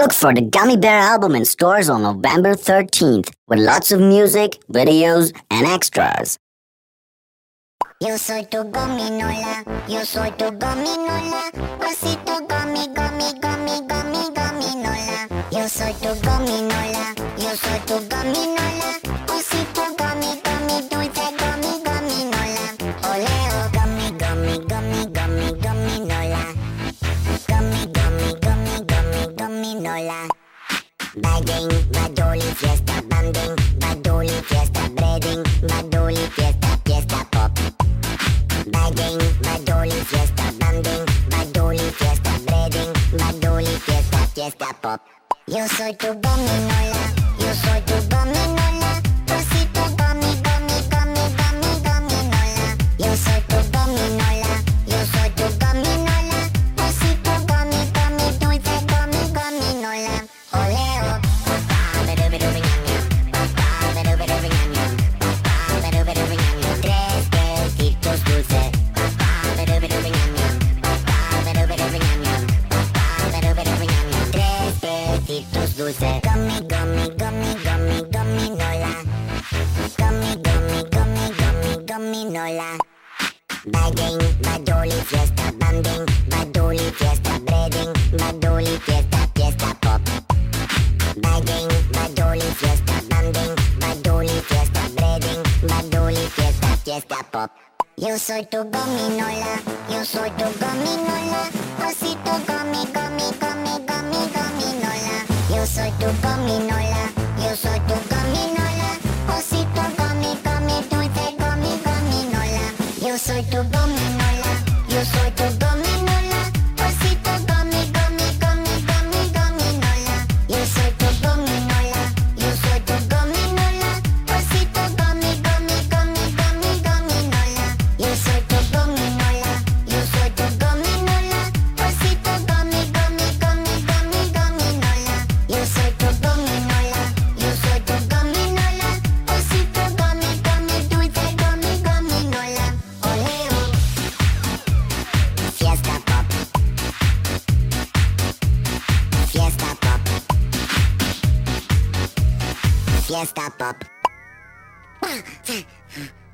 Look for the Gummy Bear album in stores on November 13th with lots of music, videos, and extras. Yo soy tu gominola, yo soy tu gominola, osito gummy, gummy, gummy, gummy, gominola. Yo soy tu gominola, yo soy tu gominola, osito gummy, gummy, dulce gummy, gominola. Oleo gummy, gummy, gummy, gummy, gominola. Gummy, gummy, gummy, gummy, gominola. Bagging, badoli, fiesta, banding, badoli, fiesta, breading, badoli, fiesta, fiesta pop. Bagging, badoli, fiesta, banding, badoli, fiesta, breading, badoli, fiesta, fiesta pop. Yo soy tu gominola, yo soy tu gominola, osito gummy, gummy, gummy, gummy, gominola. Yo soy tu gominola, yo soy tu gominola, osito gummy, gummy, dulce gummy, gominola. Oleo, papá, beruberubeñaña, papá, beruberubeñaña, papá, beruberubeñaña. Tres besitos dulces, papá, beruberubeñaña, papá, beruberubeñaña, papá, beruberubeñaña. Tres besitos dulces. Gummy, gummy, gummy, gummy, gominola. Gummy, gummy, gummy, gummy, gominola. Bagging, badoli, fiesta, banding, badoli, fiesta, breading, badoli, fiesta, fiesta pop. Bagging, badoli, fiesta, banding, badoli, fiesta, breading, badoli, fiesta, fiesta pop. Yo soy tu gominola, yo soy tu gominola, osito gummy, gummy, gummy, gummy, gominola. Yo soy tu gominola, yo soy tu gominola, osito gummy, gummy, dulce gummy, gominola. Yo soy tu gominola, yo soy tu gominola, osito gummy, gummy, gummy, gummy, gominola. Yo soy tu gominola, yo soy tu gominola, osito gummy, gummy, gummy, gummy, gominola. Yo soy tu gominola, yo soy tu gominola, osito gummy, gummy, gummy, gummy, gominola. Yo soy tu gominola, yo soy tu gominola, osito gummy, gummy, dulce gummy, gominola. Oleo, fiesta pop, fiesta pop, fiesta pop.